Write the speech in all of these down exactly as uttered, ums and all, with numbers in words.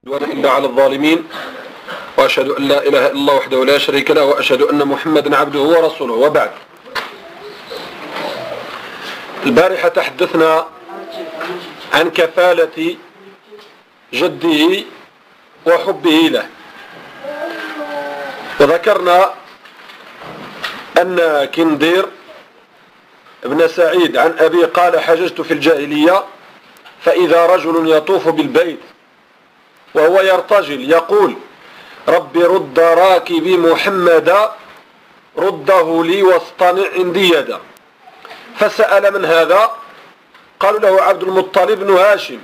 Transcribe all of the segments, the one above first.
إلا على الظالمين وأشهد أن لا إله إلا الله وحده لا شريك له وأشهد أن محمدا عبده ورسوله. وبعد، البارحة تحدثنا عن كفالة جده وحبه له، وذكرنا أن كندير ابن سعيد عن أبي قال: حججت في الجاهلية فإذا رجل يطوف بالبيت وهو يرتجل يقول: رب رد راكبي محمدا رده لي واصطنع عندي يدا. فسأل: من هذا؟ قالوا له: عبد المطلب بن هاشم.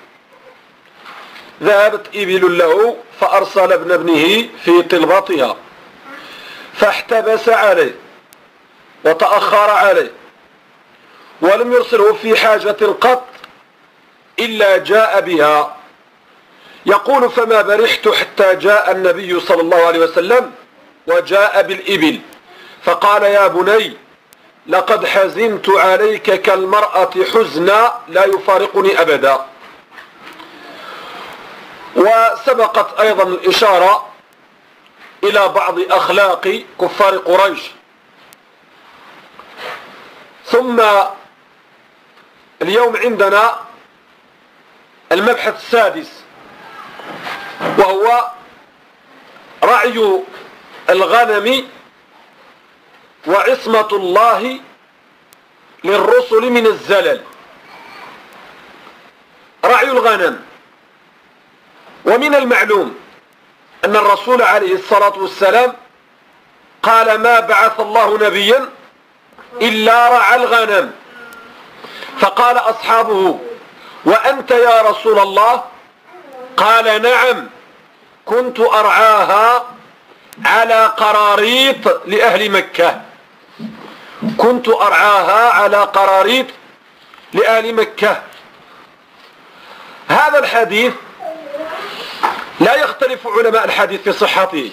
ذهبت إبل له فأرسل ابن ابنه في طلبتها فاحتبس عليه وتأخر عليه ولم يرسله في حاجة قط إلا جاء بها. يقول: فما برحت حتى جاء النبي صلى الله عليه وسلم وجاء بالإبل فقال: يا بني، لقد حزنت عليك كالمرأة حزنا لا يفارقني أبدا. وسبقت أيضا الإشارة إلى بعض أخلاق كفار قريش. ثم اليوم عندنا المبحث السادس، وهو رعي الغنم وعصمة الله للرسل من الزلل. رعي الغنم، ومن المعلوم أن الرسول عليه الصلاة والسلام قال: ما بعث الله نبيا إلا رعى الغنم. فقال أصحابه: وأنت يا رسول الله؟ قال: نعم، كنت أرعاها على قراريط لأهل مكة. كنت أرعاها على قراريط لأهل مكة. هذا الحديث لا يختلف علماء الحديث في صحته،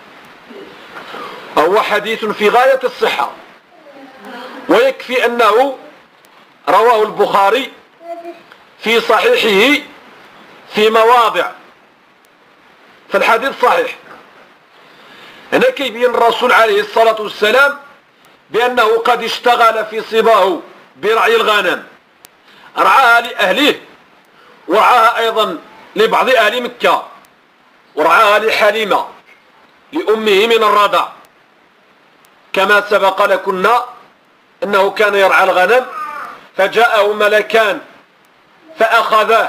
هو حديث في غاية الصحة، ويكفي أنه رواه البخاري في صحيحه في مواضع، فالحديث صحيح. هنا كيبين الرسول عليه الصلاة والسلام بأنه قد اشتغل في صباه برعي الغنم، رعاها لأهله ورعاها أيضا لبعض أهل مكة، ورعاها لحليمة لأمه من الرضع، كما سبق لكنا أنه كان يرعى الغنم فجاءه ملكان فأخذاه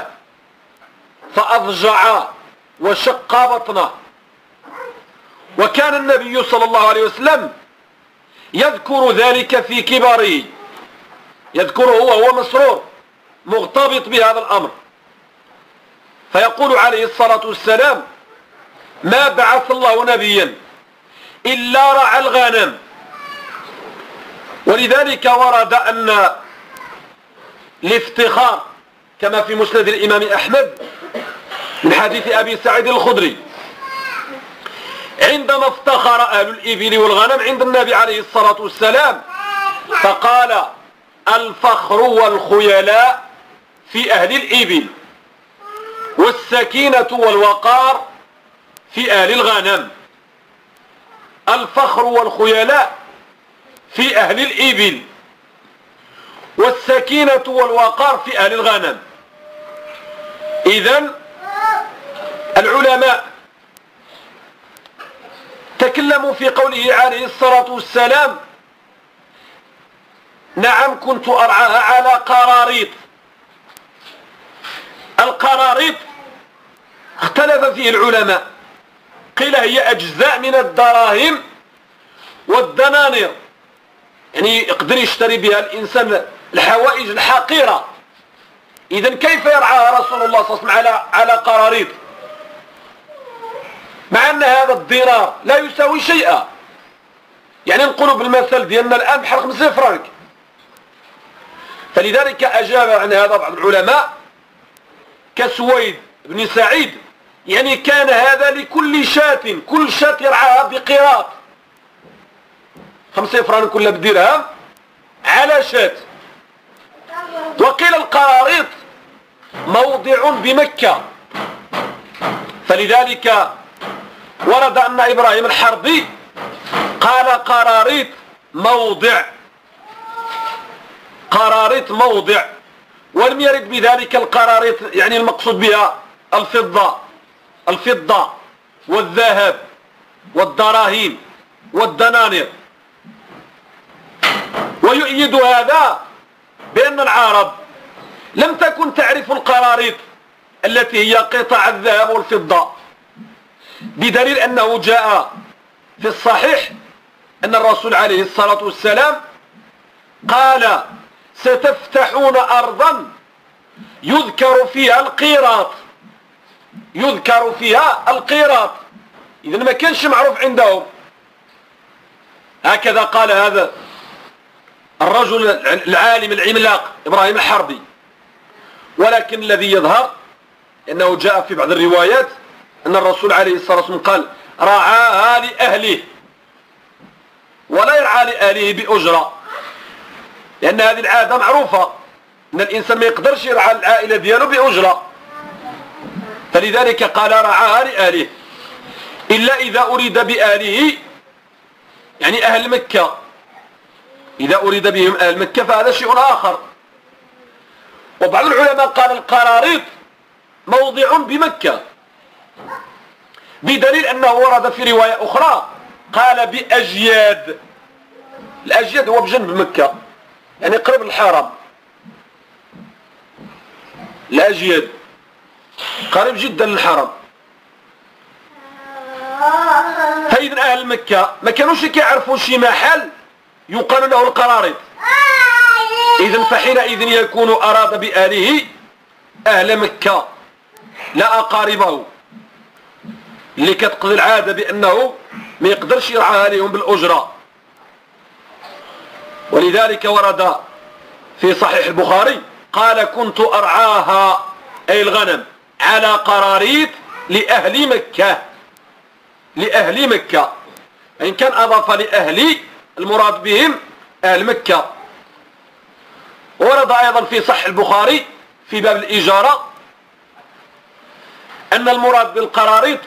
فأضجعا وشق بطنه. وكان النبي صلى الله عليه وسلم يذكر ذلك في كباره، يذكره وهو مسرور مغتبط بهذا الأمر، فيقول عليه الصلاة والسلام: ما بعث الله نبيا إلا رعى الغنم. ولذلك ورد أن الافتخار كما في مسند الإمام أحمد من حديث أبي سعيد الخدري عندما افتخر أهل الإبل والغنم عند النبي عليه الصلاة والسلام فقال: الفخر والخيلاء في أهل الإبل والسكينة والوقار في أهل الغنم. الفخر والخيلاء في أهل الإبل والسكينة والوقار في أهل الغنم. إذن العلماء تكلموا في قوله عليه الصلاة والسلام: نعم، كنت أرعاها على قراريط. القراريط اختلف فيه العلماء، قيل هي أجزاء من الدراهم والدنانير، يعني يقدر يشتري بها الإنسان الحوائج الحقيرة. إذن كيف يرعاها رسول الله صلى الله عليه وسلم على على قراريط، مع أن هذا الدينار لا يساوي شيئا؟ يعني نقولوا بالمثل ديالنا الآن بحال خمسين فرنك. فلذلك أجاب عن هذا بعض العلماء كسويد بن سعيد، يعني كان هذا لكل شاة، كل شاة يرعاها بقيراط، خمسين فرنك كلها بدرهم على شاة. وقيل القراريط موضع بمكة، فلذلك ورد أن إبراهيم الحربي قال قراريط موضع، قراريط موضع، ولم يرد بذلك القراريط يعني المقصود بها الفضة الفضة والذهب والدراهم والدنانير. ويؤيد هذا بأن العرب لم تكن تعرف القراريط التي هي قطع الذهب والفضة، بدليل أنه جاء في الصحيح أن الرسول عليه الصلاة والسلام قال ستفتحون أرضا يذكر فيها القيراط، يذكر فيها القيراط، إذن ما كانش معروف عندهم. هكذا قال هذا الرجل العالم العملاق إبراهيم الحربي. ولكن الذي يظهر أنه جاء في بعض الروايات أن الرسول عليه الصلاة والسلام قال رعاها لأهله ولا يرعى لأهله بأجرة، لأن هذه العادة معروفة أن الإنسان ما يقدرش يرعى العائلة دياله بأجرة، فلذلك قال رعاها لأهله، إلا إذا أريد بأهله يعني أهل مكة، إذا أريد بهم أهل مكة فهذا شيء آخر. وبعض العلماء قال القراريط موضع بمكة، بدليل أنه ورد في رواية أخرى قال بأجياد، الأجياد هو بجنب مكة يعني قرب الحرم، الأجياد قريب جدا للحرم. فإذا أهل مكة ما كانوش كيعرفوا شي محل يقال له القراريط، إذن فحينئذ يكون أراد بأهله أهل مكة لا أقاربه، اللي كتقضي العادة بأنه ما يقدرش يرعاها لهم بالأجرة. ولذلك ورد في صحيح البخاري قال كنت أرعاها أي الغنم على قراريط لأهل مكة، لأهل مكة، إن كان أضاف لأهلي المراد بهم أهل مكة. ورد أيضا في صحيح البخاري في باب الإجارة أن المراد بالقراريط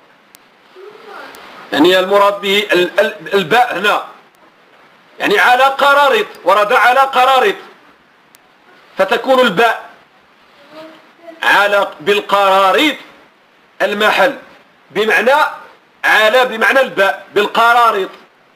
يعني المراد به الباء هنا يعني على قراريط، ورد على قراريط، فتكون الباء على بالقراريط المحل بمعنى على بمعنى الباء بالقراريط،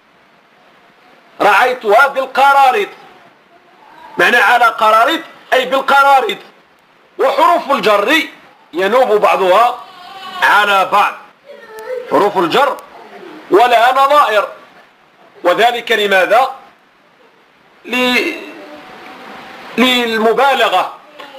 رعيتها بالقراريط معنى على قراريط أي بالقراريط. وحروف الجر ينوب بعضها على بعض، حروف الجر ولها نظائر، وذلك لماذا؟ للمبالغة،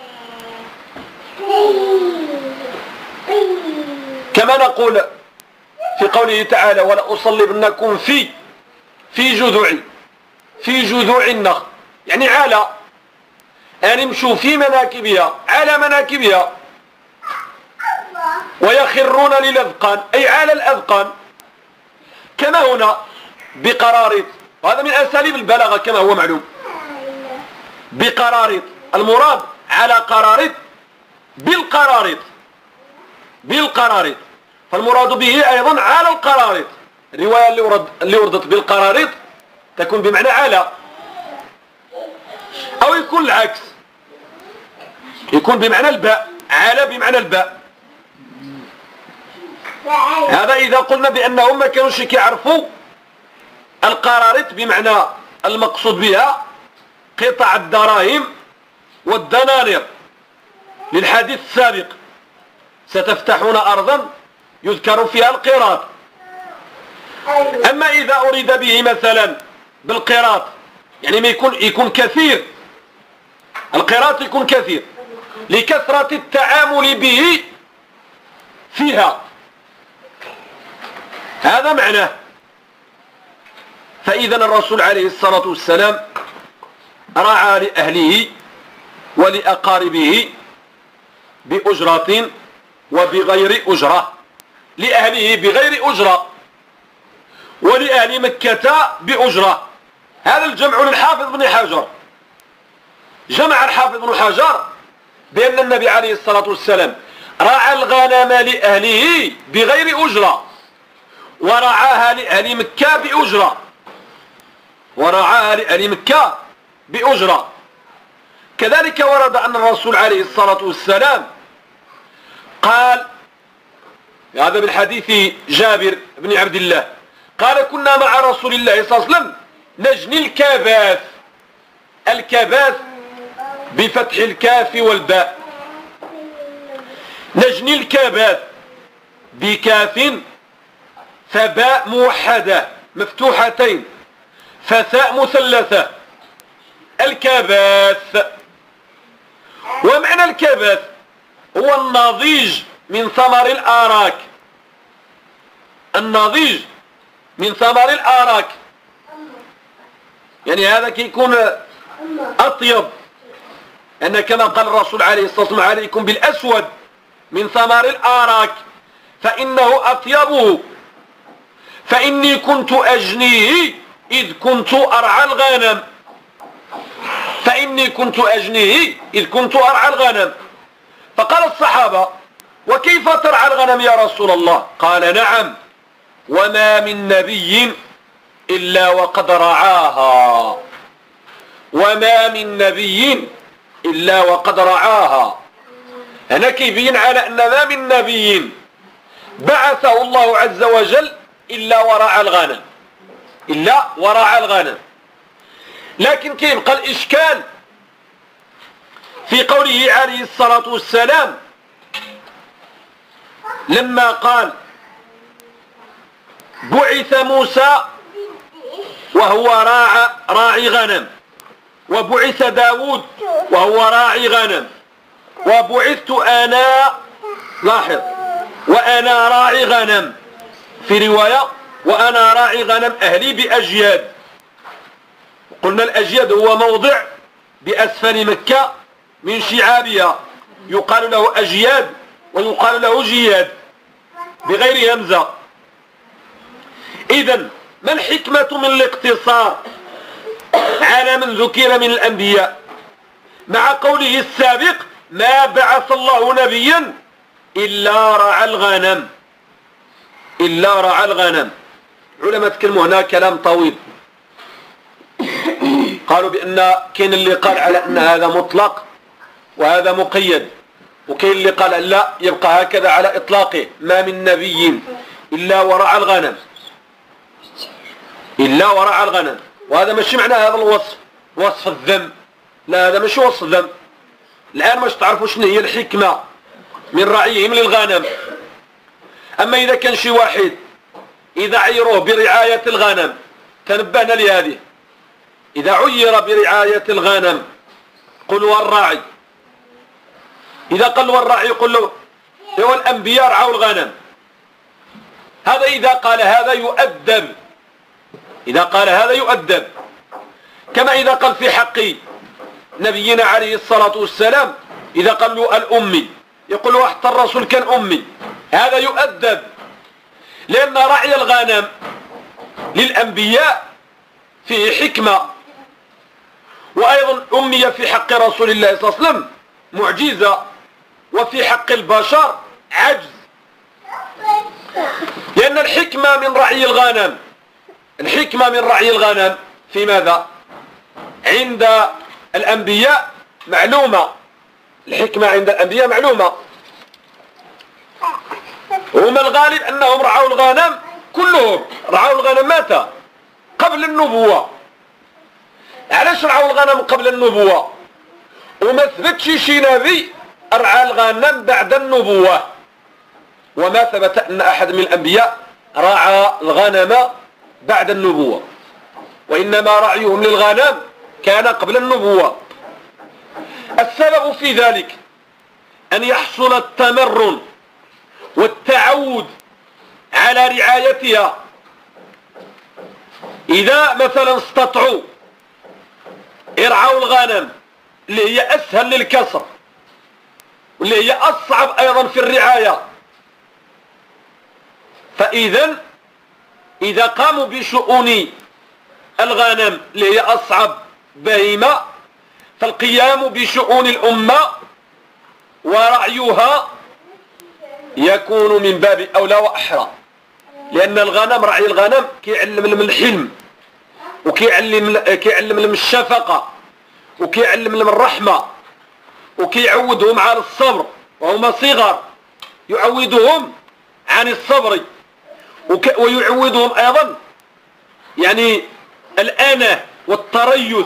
كما نقول في قوله تعالى ولأصلبنكم في في جذوع في جذوع النخل، يعني على أن يمشوا في مناكبها على مناكبها، ويخرون للأذقان أي على الأذقان، كما هنا بقراريط، وهذا من أساليب البلاغة كما هو معلوم. بقراريط المراد على قراريط بالقراريط بالقراريط، فالمراد به أيضا على القراريط. الرواية اللي, ورد اللي وردت بالقراريط تكون بمعنى على، أو يكون العكس، يكون بمعنى الباء، على بمعنى الباء. هذا إذا قلنا بأنهم ما كانوش كيعرفوا القراريط بمعنى المقصود بها قطع الدراهم والدنانير، للحديث السابق ستفتحون أرضا يذكر فيها القيراط. أما إذا أريد به مثلا بالقيراط يعني ما يكون يكون كثير، القيراط يكون كثير لكثرة التعامل به فيها، هذا معناه. فإذا الرسول عليه الصلاة والسلام رعى لأهله ولأقاربه بأجرة وبغير أجرة، لأهله بغير أجرة ولأهل مكة بأجرة. هذا الجمع للحافظ بن حجر، جمع الحافظ بن حجر بأن النبي عليه الصلاة والسلام رعى الغنم لأهله بغير أجرة ورعاها لأهل مكة بأجرة ورعاها لأهل مكة بأجرة. كذلك ورد أن الرسول عليه الصلاة والسلام قال، هذا بالحديث جابر بن عبد الله قال: كنا مع رسول الله صلى الله عليه وسلم نجني الكباث. الكباث بفتح الكاف والباء، نجني الكباث بكاف فباء موحدة مفتوحتين فثاء مثلثة، الكباث. ومعنى الكباث هو النضيج من ثمر الآراك، النضيج من ثمر الآراك، يعني هذا كيكون أطيب، أن كما قال الرسول عليه الصلاة والسلام: عليكم بالأسود من ثمر الآراك فإنه أطيبه، فإني كنت أجنيه إذ كنت أرعى الغنم، فإني كنت أجنيه إذ كنت أرعى الغنم. فقال الصحابة: وكيف ترعى الغنم يا رسول الله؟ قال: نعم، وما من نبي إلا وقد رعاها، وما من نبي إلا وقد رعاها. هنا كيبين على أن ما من نبي بعثه الله عز وجل إلا ورعى الغنم، إلا ورعى الغنم. لكن كيبقى الإشكال في قوله عليه الصلاة والسلام لما قال: بعث موسى وهو راعى راعي غنم، وبعث داود وهو راعي غنم، وبعثت أنا، لاحظ، وأنا راعي غنم، في رواية وأنا راعي غنم أهلي بأجياد. قلنا الأجياد هو موضع بأسفل مكة من شعابها، يقال له أجياد ويقال له جياد بغير همزة. إذن ما الحكمة من الاقتصار على من ذكر من الأنبياء مع قوله السابق: ما بعث الله نبيا إلا رعى الغنم، إلا رعى الغنم. علماء تكلموا هنا كلام طويل، قالوا بأن كاين اللي قال على أن هذا مطلق وهذا مقيد، وكاين اللي قال لا، يبقى هكذا على إطلاقه: ما من نبي إلا ورعى الغنم، إلا ورعى الغنم. وهذا ماشي معنى هذا الوصف وصف الذم، لا، هذا ماشي وصف ذم. الآن مش تعرفوا شنو هي الحكمة من رعيهم للغنم. أما إذا كان شي واحد إذا عيروه برعاية الغنم، تنبهنا لهذه، إذا عير برعاية الغنم قل هو الراعي، إذا قال له الراعي يقول له هو الأنبياء رعوا الغنم. هذا إذا قال هذا يؤدب، إذا قال هذا يؤدب. كما إذا قال في حق نبينا عليه الصلاة والسلام، إذا قال له الأمي يقول له حتى الرسول كان أمي، هذا يؤدب، لأن رعي الغنم للأنبياء فيه حكمة. وأيضا أمي في حق رسول الله صلى الله عليه وسلم معجزة، وفي حق البشر عجز، لأن الحكمة من رعي الغنم، الحكمة من رعي الغنم في ماذا؟ عند الأنبياء معلومة، الحكمة عند الأنبياء معلومة. هم الغالب أنهم رعوا الغنم، كلهم رعوا الغنم متى؟ قبل النبوة. علاش رعوا الغنم قبل النبوة؟ وما ثبتش شي نبي رعى الغنم بعد النبوة، وما ثبت أن أحد من الأنبياء رعى الغنم بعد النبوة، وإنما رعيهم للغنم كان قبل النبوة. السبب في ذلك أن يحصل التمرن والتعود على رعايتها. إذا مثلا استطعوا يرعوا الغنم اللي هي أسهل للكسر واللي هي أصعب أيضا في الرعاية، فإذا إذا قاموا بشؤون الغنم اللي هي أصعب بهيمة، فالقيام بشؤون الأمة ورعيها يكون من باب أولى وأحرى، لأن الغنم راعي الغنم كيعلم لهم الحلم، وكيعلم كيعلم لهم الشفقة، وكيعلم لهم الرحمة، وكيعودهم على الصبر، وهما صغار يعودهم عن الصبر، ويعودهم أيضا يعني الأنة والتريث،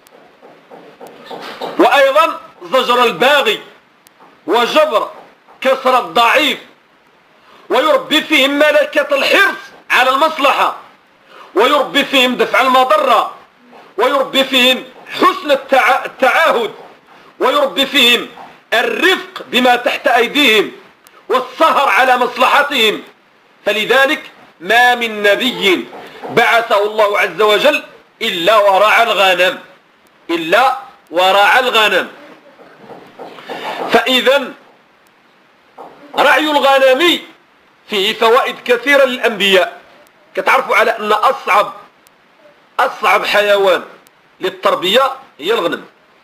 وأيضا زجر الباغي وجبر كسر الضعيف، ويربي فيهم ملكة الحرص على المصلحة، ويربي فيهم دفع المضرة، ويربي فيهم حسن التع... التعاهد، ويربي فيهم الرفق بما تحت أيديهم والسهر على مصلحتهم. فلذلك ما من نبي بعثه الله عز وجل إلا ورعى الغنم إلا ورعى الغنم. فإذا رعي الغنم فيه فوائد كثيرة للأنبياء. كتعرفوا على أن أصعب أصعب حيوان للتربية هي الغنم،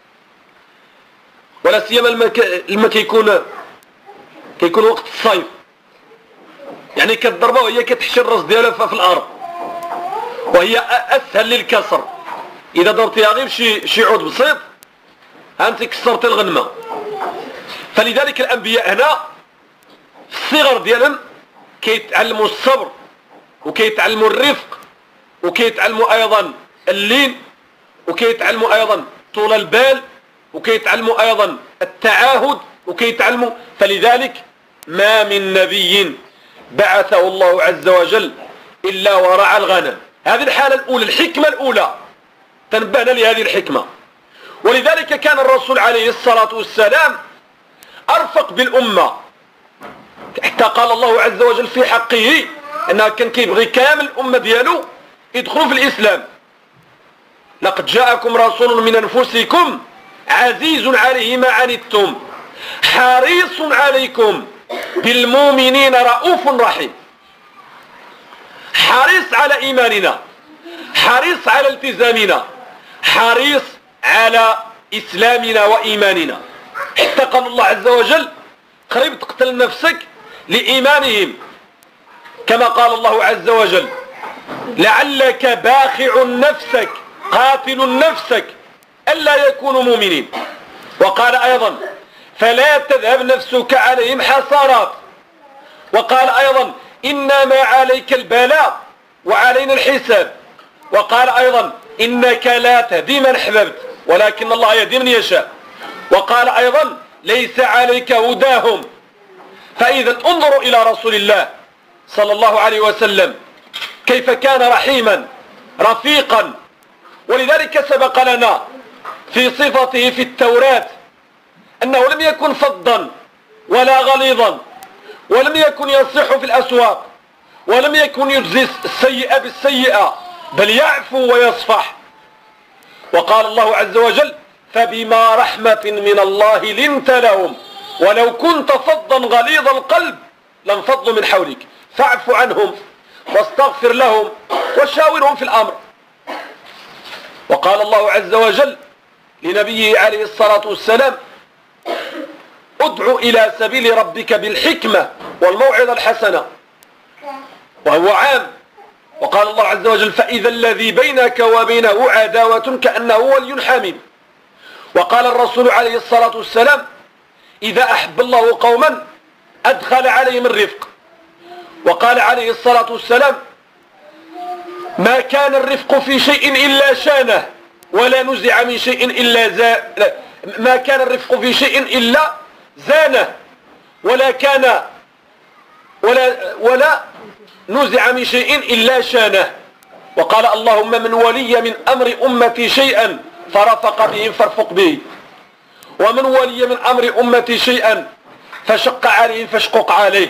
ولا سيما لما كيكون كيكون وقت الصيف، يعني كتضربها وهي كتحشي الراس ديالها في الأرض، وهي أسهل للكسر. إذا ضربتيها غير شي شي عود بسيط أنت كسرت الغنمة. فلذلك الأنبياء هنا في الصغر ديالهم كيتعلموا الصبر، وكيتعلموا الرفق، وكيتعلموا أيضا اللين، وكيتعلموا أيضا طول البال، وكيتعلموا أيضا التعاهد، وكيتعلموا. فلذلك ما من نبي بعثه الله عز وجل إلا ورعى الغنم. هذه الحالة الأولى، الحكمة الأولى، تنبهنا لهذه الحكمة. ولذلك كان الرسول عليه الصلاة والسلام أرفق بالأمة، حتى قال الله عز وجل في حقه أنه كان كيبغي كامل الأمة ديالو يدخلوا في الإسلام. لقد جاءكم رسول من أنفسكم عزيز عليه ما عنتم حريص عليكم بالمؤمنين رؤوف رحيم. حريص على إيماننا، حريص على التزامنا، حريص على إسلامنا وإيماننا، حتى قال الله عز وجل قريب تقتل نفسك لإيمانهم، كما قال الله عز وجل لعلك باخع نفسك قاتل نفسك ألا يكونوا مؤمنين. وقال أيضا فلا تذهب نفسك عليهم حسرات. وقال أيضا إنما عليك البلاغ وعلينا الحساب. وقال أيضا إنك لا تهدي من أحببت ولكن الله يهدي من يشاء. وقال أيضا ليس عليك هداهم. فإذا انظروا إلى رسول الله صلى الله عليه وسلم كيف كان رحيما رفيقا. ولذلك سبق لنا في صفته في التوراة أنه لم يكن فظا ولا غليظا، ولم يكن يصح في الأسواق، ولم يكن يجزي السيئة بالسيئة، بل يعفو ويصفح. وقال الله عز وجل فبما رحمة من الله لنت لهم ولو كنت فظا غليظ القلب لانفضوا من حولك فاعف عنهم واستغفر لهم وشاورهم في الأمر. وقال الله عز وجل لنبيه عليه الصلاة والسلام ادع إلى سبيل ربك بالحكمة والموعظة الحسنة، وهو عام. وقال الله عز وجل فإذا الذي بينك وبينه عداوة كأنه ولي حميم. وقال الرسول عليه الصلاة والسلام إذا أحب الله قوما أدخل عليهم الرفق. وقال عليه الصلاة والسلام ما كان الرفق في شيء إلا شانه ولا نزع من شيء إلا زا... ما كان الرفق في شيء إلا زانه ولا كان ولا ولا نزع من شيء إلا شانه. وقال اللهم من ولي من أمر أمتي شيئا فرفق به فارفق به، ومن ولي من أمر أمتي شيئا فشق عليه فاشقق عليه.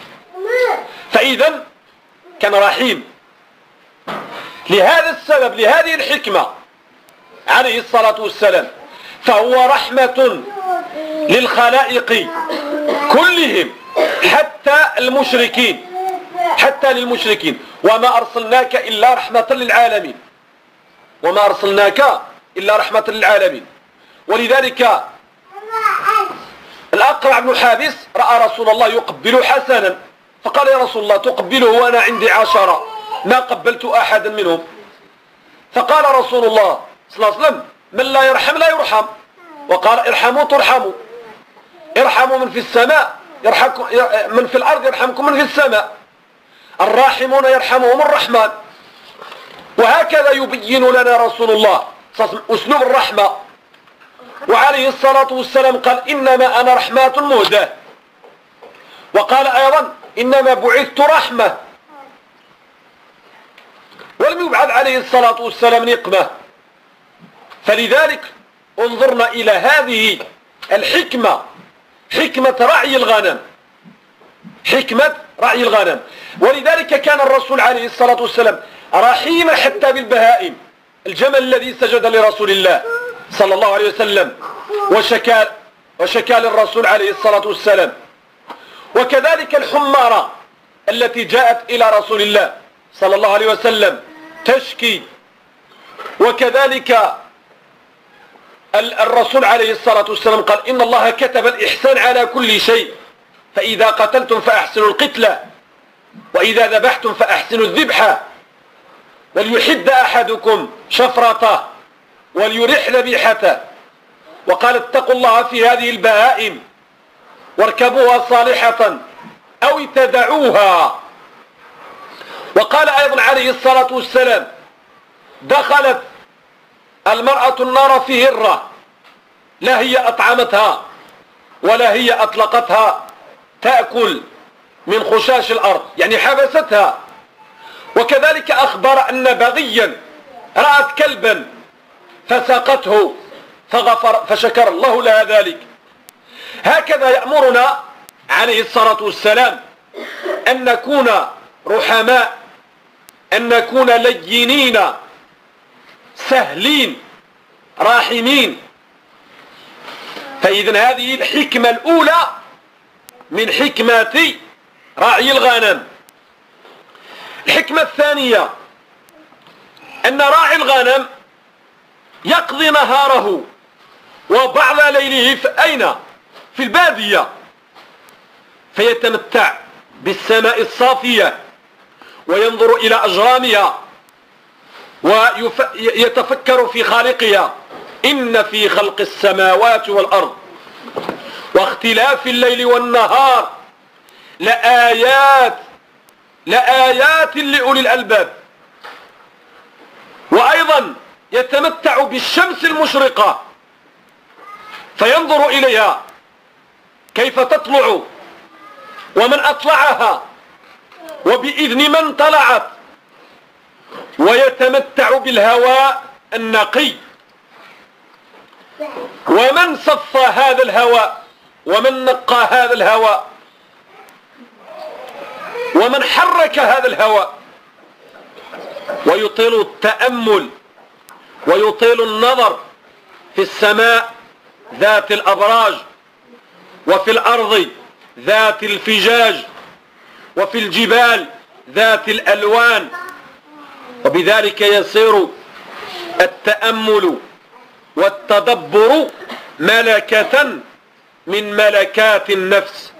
فإذا كان رحيم. لهذا السبب لهذه الحكمة عليه الصلاة والسلام فهو رحمة للخلائق كلهم حتى المشركين، حتى للمشركين. وما أرسلناك إلا رحمة للعالمين، وما أرسلناك إلا رحمة للعالمين. ولذلك الأقرع بن حابس رأى رسول الله يقبل حسنا، فقال يا رسول الله تقبله وأنا عندي عشرة ما قبلت أحدا منهم. فقال رسول الله صلى الله عليه وسلم من لا يرحم لا يرحم، وقال ارحموا ترحموا، ارحموا من في السماء يرحمكم، من في الأرض يرحمكم من في السماء، الراحمون يرحمهم الرحمن. وهكذا يبين لنا رسول الله أسلوب الرحمة. وعليه الصلاة والسلام قال إنما أنا رحمة مهداة، وقال أيضا إنما بعثت رحمة، ولم يبعث عليه الصلاة والسلام نقمة. فلذلك انظرنا إلى هذه الحكمة، حكمة رعي الغنم، حكمة رعي الغنم. ولذلك كان الرسول عليه الصلاة والسلام رحيما حتى بالبهائم. الجمل الذي سجد لرسول الله صلى الله عليه وسلم وشكى وشكى للرسول عليه الصلاة والسلام، وكذلك الحمارة التي جاءت إلى رسول الله صلى الله عليه وسلم تشكي، وكذلك الرسول عليه الصلاة والسلام قال إن الله كتب الإحسان على كل شيء، فإذا قتلتم فأحسنوا القتلة، وإذا ذبحتم فأحسنوا الذبحة، وليحد أحدكم شفرته وليرح ذبيحته. وقال اتقوا الله في هذه البهائم واركبوها صالحة أو تدعوها. وقال أيضا عليه الصلاة والسلام دخلت المرأة النار في هرة، لا هي أطعمتها ولا هي أطلقتها تأكل من خشاش الأرض، يعني حبستها. وكذلك أخبر أن بغيا رأت كلبا فساقته فغفر فشكر الله لها ذلك. هكذا يأمرنا عليه الصلاة والسلام أن نكون رحماء، أن نكون لينين سهلين راحمين. فإذا هذه الحكمة الأولى من حكمات راعي الغنم. الحكمة الثانية أن راعي الغنم يقضي نهاره وبعض ليله في أين؟ في البادية، فيتمتع بالسماء الصافية وينظر إلى أجرامها ويتفكر في خالقها. إن في خلق السماوات والأرض واختلاف الليل والنهار لآيات لآيات لأولي الألباب. وأيضا يتمتع بالشمس المشرقة فينظر إليها كيف تطلع ومن أطلعها وبإذن من طلعت، ويتمتع بالهواء النقي. ومن صفى هذا الهواء ومن نقى هذا الهواء ومن حرك هذا الهواء. ويطيل التأمل ويطيل النظر في السماء ذات الأبراج، وفي الأرض ذات الفجاج، وفي الجبال ذات الألوان. وبذلك يصير التأمل والتدبر ملكة من ملكات النفس،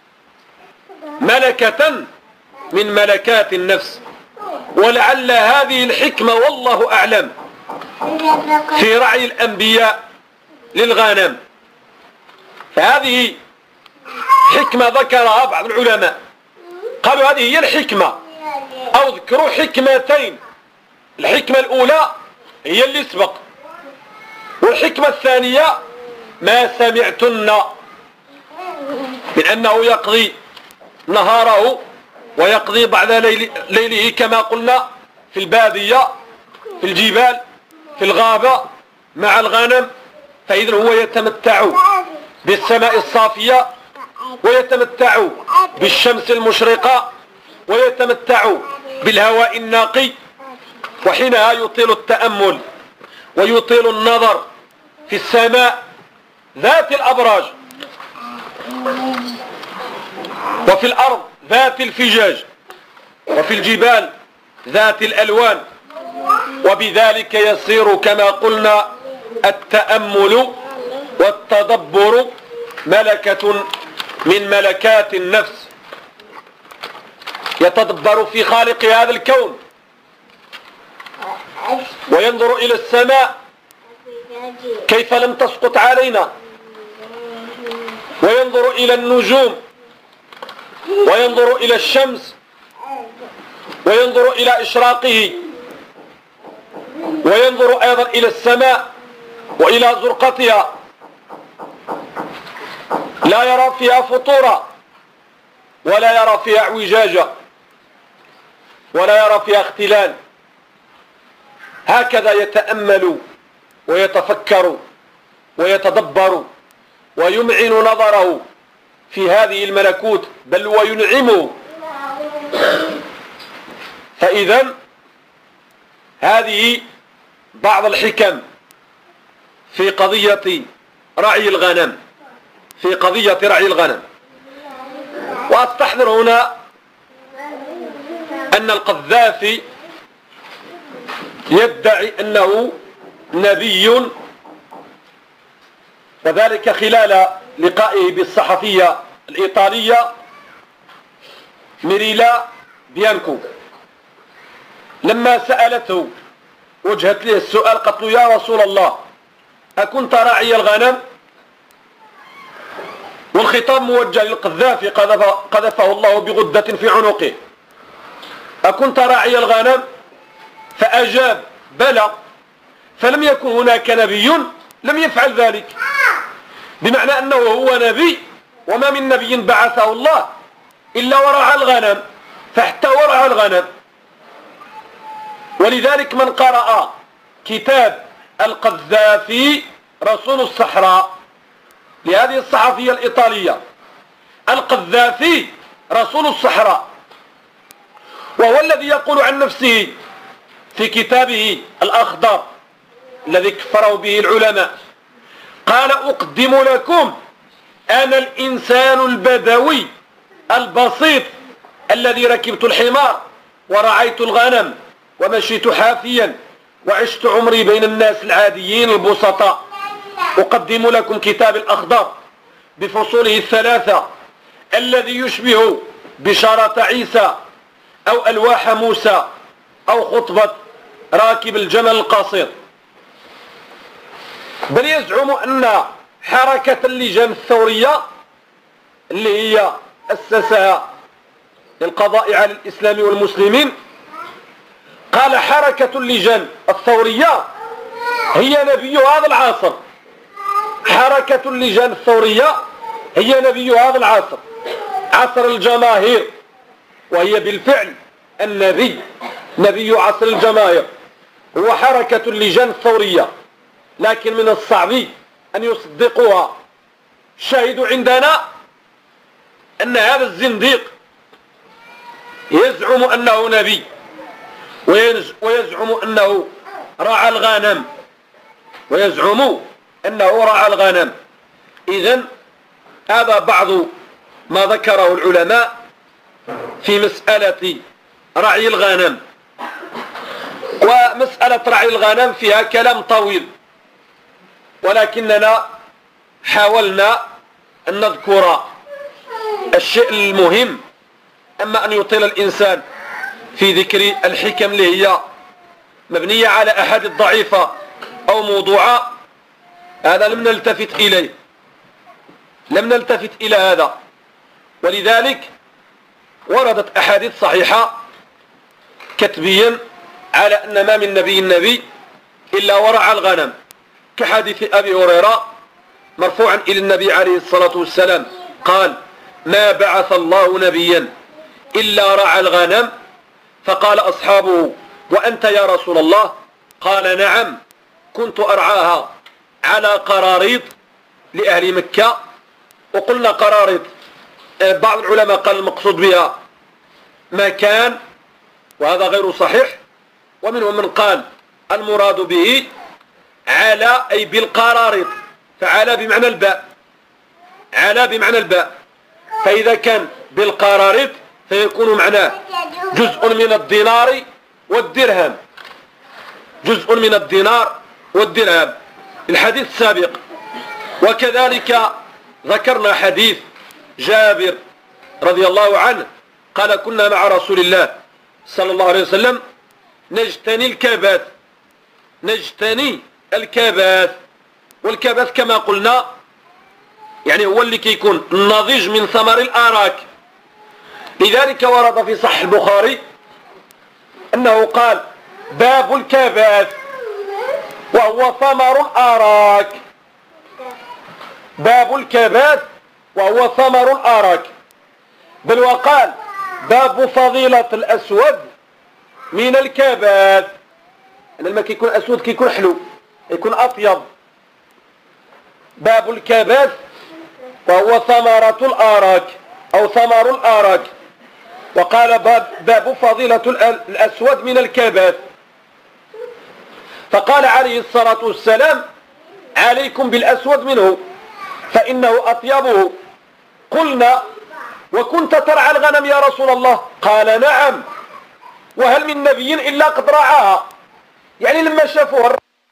ملكة من ملكات النفس. ولعل هذه الحكمة والله أعلم في رعي الأنبياء للغنم. فهذه حكمة ذكرها بعض العلماء، قالوا هذه هي الحكمة، أو ذكروا حكمتين. الحكمة الأولى هي اللي سبق، والحكمة الثانية ما سمعتن، من أنه يقضي نهاره ويقضي بعد ليله كما قلنا في البادية، في الجبال، في الغابة مع الغنم. فإذا هو يتمتع بالسماء الصافية، ويتمتع بالشمس المشرقة، ويتمتع بالهواء النقي. وحينها يطيل التأمل ويطيل النظر في السماء ذات الأبراج، وفي الأرض ذات الفجاج، وفي الجبال ذات الألوان. وبذلك يصير كما قلنا التأمل والتدبر ملكة من ملكات النفس يتدبر في خالق هذا الكون، وينظر إلى السماء كيف لم تسقط علينا، وينظر إلى النجوم، وينظر إلى الشمس، وينظر إلى إشراقه، وينظر أيضا إلى السماء وإلى زرقتها، لا يرى فيها فطورا، ولا يرى فيها اعوجاجا، ولا يرى فيها اختلال. هكذا يتأمل ويتفكر ويتدبر ويمعن نظره في هذه الملكوت، بل وينعمه. فإذا هذه بعض الحكم في قضية رعي الغنم في قضية رعي الغنم. وأستحضر هنا أن القذافي يدعي أنه نبي، وذلك خلال لقائه بالصحفية الإيطالية ميريلا بيانكو، لما سألته وجهت له السؤال، قالت له: يا رسول الله، أكنت راعي الغنم؟ والخطاب موجه للقذافي قذفه الله بغدة في عنقه. أكنت راعي الغنم؟ فأجاب: بلى. فلم يكن هناك نبي لم يفعل ذلك، بمعنى أنه هو نبي، وما من نبي بعثه الله إلا ورعى الغنم، فحتى ورعى الغنم. ولذلك من قرأ كتاب القذافي رسول الصحراء لهذه الصحفية الإيطالية، القذافي رسول الصحراء، وهو الذي يقول عن نفسه في كتابه الأخضر الذي كفره به العلماء، قال: أقدم لكم أنا الإنسان البدوي البسيط الذي ركبت الحمار ورعيت الغنم ومشيت حافيا وعشت عمري بين الناس العاديين البسطاء. أقدم لكم كتاب الأخضر بفصوله الثلاثة الذي يشبه بشارة عيسى أو ألواح موسى أو خطبة راكب الجمل القصير. بل يزعم أن حركة اللجان الثورية اللي هي أسسها للقضاء على الإسلام والمسلمين، قال: حركة اللجان الثورية هي نبي هذا العصر. حركة اللجان الثورية هي نبي هذا العصر، عصر الجماهير، وهي بالفعل النبي، نبي عصر الجماهير هو حركة اللجان الثورية. لكن من الصعب أن يصدقوها. شاهدوا عندنا أن هذا الزنديق يزعم أنه نبي، ويزعم أنه رعى الغنم، ويزعم أنه رعى الغنم. إذن هذا بعض ما ذكره العلماء في مسألة رعي الغنم. ومسألة رعي الغنم فيها كلام طويل، ولكننا حاولنا أن نذكر الشيء المهم. أما أن يطيل الإنسان في ذكر الحكم اللي هي مبنية على أحاديث ضعيفة أو موضوعة، هذا لم نلتفت إليه، لم نلتفت إلى هذا. ولذلك وردت أحاديث صحيحة كتبيا على أن ما من نبي نبي إلا ورعى الغنم، كحديث أبي هريرة مرفوعا إلى النبي عليه الصلاة والسلام قال: ما بعث الله نبيا إلا رعى الغنم. فقال أصحابه: وأنت يا رسول الله؟ قال: نعم، كنت أرعاها على قراريط لأهل مكة. وقلنا قراريط، بعض العلماء قال المقصود بها مكان، وهذا غير صحيح. ومنهم من قال المراد به على أي بالقراريط، فعلى بمعنى الباء، على بمعنى الباء. فإذا كان بالقراريط فيكون معناه جزء من الدينار والدرهم، جزء من الدينار والدرهم، الحديث السابق. وكذلك ذكرنا حديث جابر رضي الله عنه قال كنا مع رسول الله صلى الله عليه وسلم نجتني الكباث نجتني الكباث والكباث كما قلنا يعني هو اللي كيكون النضيج من ثمر الأراك. لذلك ورد في صحيح البخاري أنه قال باب الكباث وهو ثمر الأراك، باب الكباث وهو ثمر الأراك. بل وقال باب فضيلة الأسود من الكباث، أن الماء كيكون أسود كيكون حلو يكون أطيب. باب الكباث وهو ثمرة الأراك أو ثمر الأراك. وقال باب, باب فضيلة الأسود من الكباث. فقال عليه الصلاة والسلام عليكم بالأسود منه فإنه أطيبه. قلنا وكنت ترعى الغنم يا رسول الله؟ قال نعم، وهل من نبي إلا قد رعاها. يعني لما شافوها